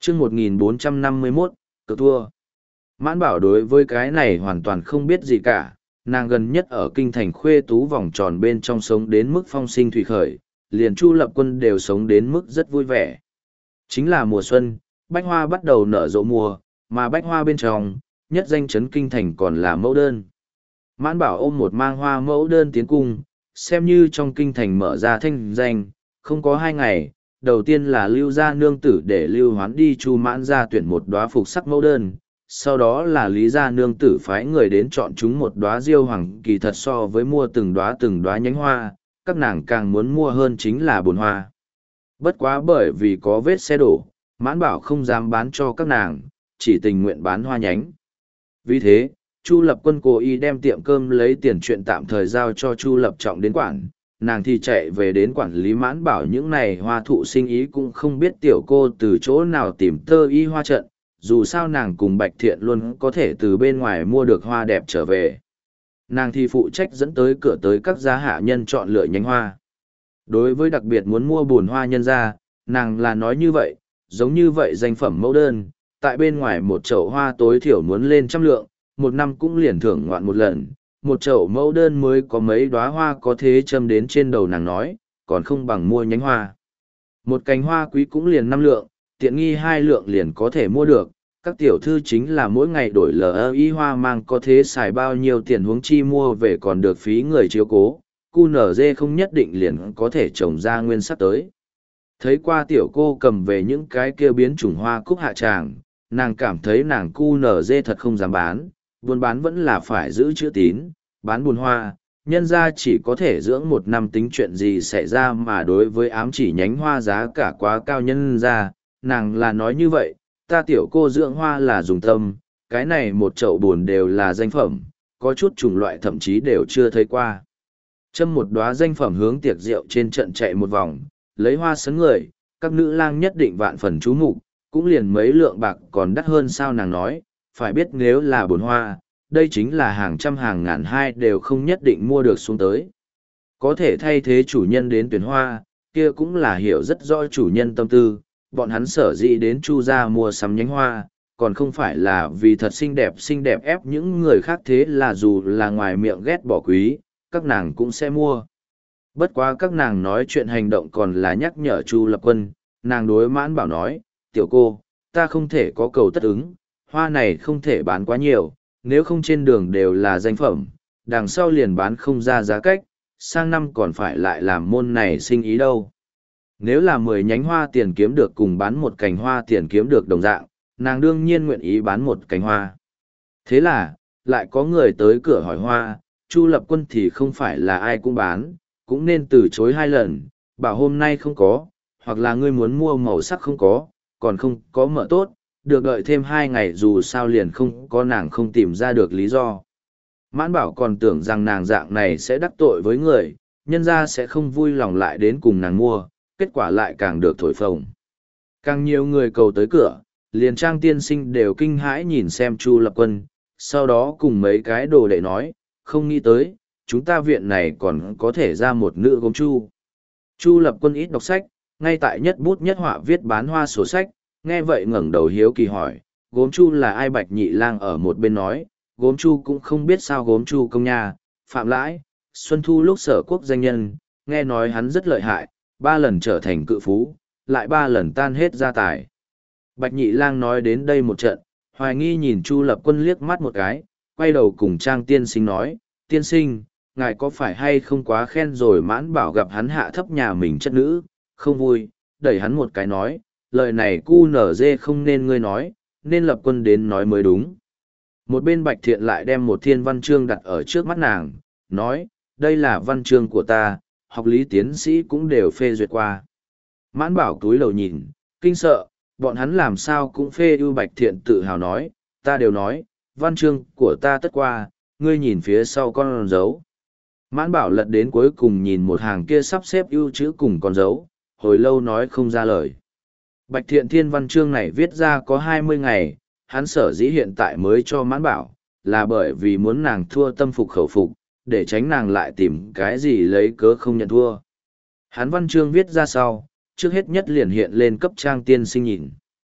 chương 1451, cực thua. Mãn Bảo đối với cái này hoàn toàn không biết gì cả, nàng gần nhất ở kinh thành Khuê Tú vòng tròn bên trong sống đến mức phong sinh thủy khởi, liền Chu Lập Quân đều sống đến mức rất vui vẻ. Chính là mùa xuân, bách hoa bắt đầu nở rộ mùa, mà bách hoa bên trong, nhất danh chấn kinh thành còn là mẫu đơn. Mãn Bảo ôm một mang hoa mẫu đơn tiến cung, xem như trong kinh thành mở ra thanh danh, không có 2 ngày, đầu tiên là Lưu gia nương tử để Lưu Hoán đi Chu Mãn gia tuyển một đóa phục sắc mẫu đơn, sau đó là Lý gia nương tử phái người đến chọn chúng một đóa diêu hoàng kỳ thật so với mua từng đóa nhánh hoa, các nàng càng muốn mua hơn chính là bồn hoa. Bất quá bởi vì có vết xe đổ, Mãn Bảo không dám bán cho các nàng, chỉ tình nguyện bán hoa nhánh. Vì thế, Chu Lập Quân cố ý đem tiệm cơm lấy tiền chuyện tạm thời giao cho Chu Lập Trọng đến quản, nàng thì chạy về đến quản lý Mãn Bảo những này hoa thụ sinh ý cũng không biết tiểu cô từ chỗ nào tìm tơ y hoa trận, dù sao nàng cùng Bạch Thiện luôn có thể từ bên ngoài mua được hoa đẹp trở về. Nàng thì phụ trách dẫn tới cửa tới các gia hạ nhân chọn lựa nhánh hoa. Đối với đặc biệt muốn mua bồn hoa nhân ra, nàng là nói như vậy, giống như vậy danh phẩm mẫu đơn, tại bên ngoài một chậu hoa tối thiểu muốn lên 100 lượng, một năm cũng liền thưởng ngoạn một lần, một chậu mẫu đơn mới có mấy đóa hoa có thế châm đến trên đầu nàng nói, còn không bằng mua nhánh hoa. Một cành hoa quý cũng liền 5 lượng, tiện nghi 2 lượng liền có thể mua được, các tiểu thư chính là mỗi ngày đổi LI hoa mang có thế xài bao nhiêu tiền huống chi mua về còn được phí người chiếu cố, cu nở dê không nhất định liền có thể trồng ra nguyên sắc tới. Thấy qua tiểu cô cầm về những cái kia biến chủng hoa cúc hạ tràng, nàng cảm thấy nàng cu nở dê thật không dám bán, buôn bán vẫn là phải giữ chữ tín, bán buồn hoa, nhân ra chỉ có thể dưỡng 1 năm tính chuyện gì xảy ra mà đối với ám chỉ nhánh hoa giá cả quá cao nhân ra, nàng là nói như vậy, ta tiểu cô dưỡng hoa là dùng tâm, cái này một chậu buồn đều là danh phẩm, có chút chủng loại thậm chí đều chưa thấy qua. Châm một đóa danh phẩm hướng tiệc rượu trên trận chạy một vòng, lấy hoa sấn người, các nữ lang nhất định vạn phần chú mục, cũng liền mấy lượng bạc còn đắt hơn sao nàng nói, phải biết nếu là bồn hoa, đây chính là hàng trăm hàng ngàn hai đều không nhất định mua được xuống tới. Có thể thay thế chủ nhân đến tuyển hoa, kia cũng là hiểu rất rõ chủ nhân tâm tư, bọn hắn sở dĩ đến Chu gia mua sắm nhánh hoa, còn không phải là vì thật xinh đẹp ép những người khác, thế là dù là ngoài miệng ghét bỏ quý, các nàng cũng sẽ mua. Bất quá các nàng nói chuyện hành động còn là nhắc nhở Chu Lập Quân, nàng đối Mãn Bảo nói, tiểu cô, ta không thể có cầu tất ứng, hoa này không thể bán quá nhiều, nếu không trên đường đều là danh phẩm, đằng sau liền bán không ra giá cách, sang năm còn phải lại làm môn này sinh ý đâu. Nếu là 10 nhánh hoa tiền kiếm được cùng bán một cành hoa tiền kiếm được đồng dạng, nàng đương nhiên nguyện ý bán một cành hoa. Thế là, lại có người tới cửa hỏi hoa, Chu Lập Quân thì không phải là ai cũng bán, cũng nên từ chối 2 lần, bảo hôm nay không có, hoặc là ngươi muốn mua màu sắc không có, còn không có mở tốt, được đợi thêm 2 ngày dù sao liền không có, nàng không tìm ra được lý do. Mãn Bảo còn tưởng rằng nàng dạng này sẽ đắc tội với người, nhân ra sẽ không vui lòng lại đến cùng nàng mua, kết quả lại càng được thổi phồng. Càng nhiều người cầu tới cửa, liền Trang tiên sinh đều kinh hãi nhìn xem Chu Lập Quân, sau đó cùng mấy cái đồ đệ nói, không nghĩ tới, chúng ta viện này còn có thể ra một nữ gốm chu. Chu Lập Quân ít đọc sách, ngay tại nhất bút nhất họa viết bán hoa sổ sách, nghe vậy ngẩng đầu hiếu kỳ hỏi, gốm chu là ai? Bạch Nhị Lang ở một bên nói, gốm chu cũng không biết sao. Gốm chu công nha, Phạm Lãi, Xuân Thu lúc Sở Quốc danh nhân, nghe nói hắn rất lợi hại, 3 lần trở thành cự phú, lại 3 lần tan hết gia tài. Bạch Nhị Lang nói đến đây một trận, hoài nghi nhìn Chu Lập Quân liếc mắt một cái, quay đầu cùng Trang tiên sinh nói, tiên sinh, ngài có phải hay không quá khen rồi? Mãn Bảo gặp hắn hạ thấp nhà mình chất nữ, không vui, đẩy hắn một cái nói, lời này cu nở dê không nên ngươi nói, nên Lập Quân đến nói mới đúng. Một bên Bạch Thiện lại đem một thiên văn chương đặt ở trước mắt nàng, nói, đây là văn chương của ta, học lý tiến sĩ cũng đều phê duyệt qua. Mãn Bảo túi lầu nhìn, kinh sợ, bọn hắn làm sao cũng phê ưu. Bạch Thiện tự hào nói, ta đều nói, văn chương của ta tất qua, ngươi nhìn phía sau con dấu. Mãn Bảo lật đến cuối cùng nhìn một hàng kia sắp xếp ưu chữ cùng con dấu, hồi lâu nói không ra lời. Bạch Thiện thiên văn chương này viết ra có 20 ngày, hắn sở dĩ hiện tại mới cho Mãn Bảo, là bởi vì muốn nàng thua tâm phục khẩu phục, để tránh nàng lại tìm cái gì lấy cớ không nhận thua. Hắn văn chương viết ra sau, trước hết nhất liền hiện lên cấp Trang tiên sinh nhìn.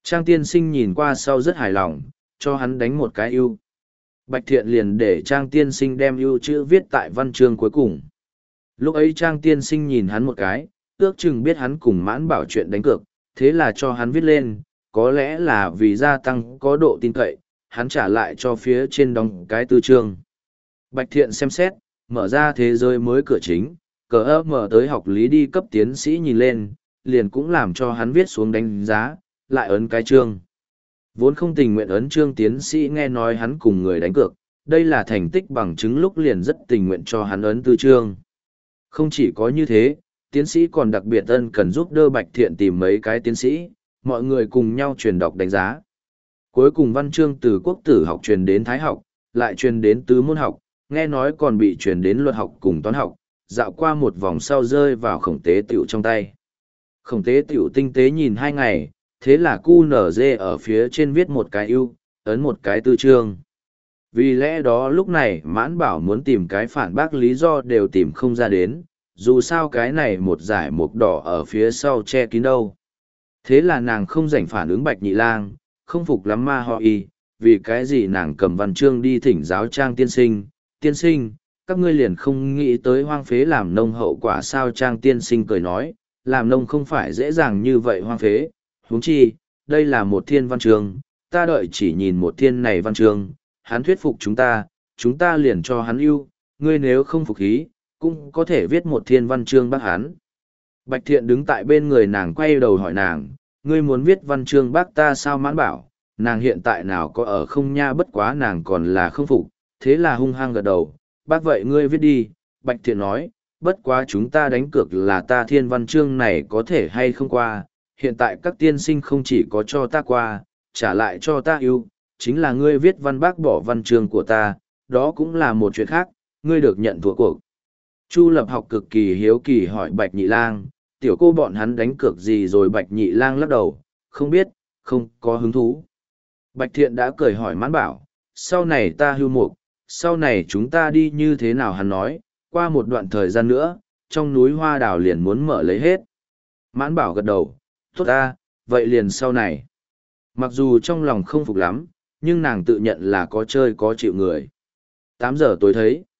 Trang tiên sinh nhìn qua sau rất hài lòng, cho hắn đánh một cái ưu. Bạch Thiện liền để Trang tiên sinh đem ưu chữ viết tại văn chương cuối cùng. Lúc ấy Trang tiên sinh nhìn hắn một cái, ước chừng biết hắn cùng Mãn Bảo chuyện đánh cược, thế là cho hắn viết lên, có lẽ là vì gia tăng có độ tin cậy, hắn trả lại cho phía trên đóng cái tư chương. Bạch Thiện xem xét, mở ra thế giới mới cửa chính, cờ mở tới học lý đi cấp tiến sĩ nhìn lên, liền cũng làm cho hắn viết xuống đánh giá, lại ấn cái chương. Vốn không tình nguyện ấn chương tiến sĩ nghe nói hắn cùng người đánh cược, đây là thành tích bằng chứng lúc liền rất tình nguyện cho hắn ấn tư chương. Không chỉ có như thế, tiến sĩ còn đặc biệt ân cần giúp đỡ Bạch Thiện tìm mấy cái tiến sĩ, mọi người cùng nhau truyền đọc đánh giá. Cuối cùng văn chương từ quốc tử học truyền đến thái học, lại truyền đến tứ môn học, nghe nói còn bị truyền đến luật học cùng toán học, dạo qua một vòng sau rơi vào khổng tế tiểu trong tay. Khổng tế tiểu tinh tế nhìn 2 ngày, thế là QNZ ở phía trên viết một cái ưu, ấn một cái tư chương. Vì lẽ đó lúc này Mãn Bảo muốn tìm cái phản bác lý do đều tìm không ra đến, dù sao cái này một giải mục đỏ ở phía sau che kín đâu. Thế là nàng không rảnh phản ứng Bạch Nhị Lang, không phục lắm ma họ y, vì cái gì nàng cầm văn chương đi thỉnh giáo Trang tiên sinh, tiên sinh, các ngươi liền không nghĩ tới hoang phế làm nông hậu quả sao. Trang tiên sinh cười nói, làm nông không phải dễ dàng như vậy hoang phế, huống chi, đây là một thiên văn chương, ta đợi chỉ nhìn một thiên này văn chương, hắn thuyết phục chúng ta liền cho hắn ưu, ngươi nếu không phục ý, cũng có thể viết một thiên văn chương bác hắn. Bạch Thiện đứng tại bên người nàng quay đầu hỏi nàng, ngươi muốn viết văn chương bác ta sao? Mãn Bảo, nàng hiện tại nào có ở không nha, bất quá nàng còn là không phục, thế là hung hăng gật đầu, bác vậy ngươi viết đi. Bạch Thiện nói, bất quá chúng ta đánh cược là ta thiên văn chương này có thể hay không qua, hiện tại các tiên sinh không chỉ có cho ta qua, trả lại cho ta ưu, chính là ngươi viết văn bác bỏ văn chương của ta, đó cũng là một chuyện khác, ngươi được nhận thua cuộc. Chu Lập Học cực kỳ hiếu kỳ hỏi Bạch Nhị Lang, tiểu cô bọn hắn đánh cược gì rồi? Bạch Nhị Lang lắc đầu, không biết, không có hứng thú. Bạch Thiện đã cười hỏi Mãn Bảo, sau này ta hưu mục, sau này chúng ta đi như thế nào? Hắn nói, qua một đoạn thời gian nữa, trong núi hoa đào liền muốn mở lấy hết. Mãn Bảo gật đầu, tốt ta, vậy liền sau này. Mặc dù trong lòng không phục lắm, nhưng nàng tự nhận là có chơi có chịu người. 8 giờ tối thấy.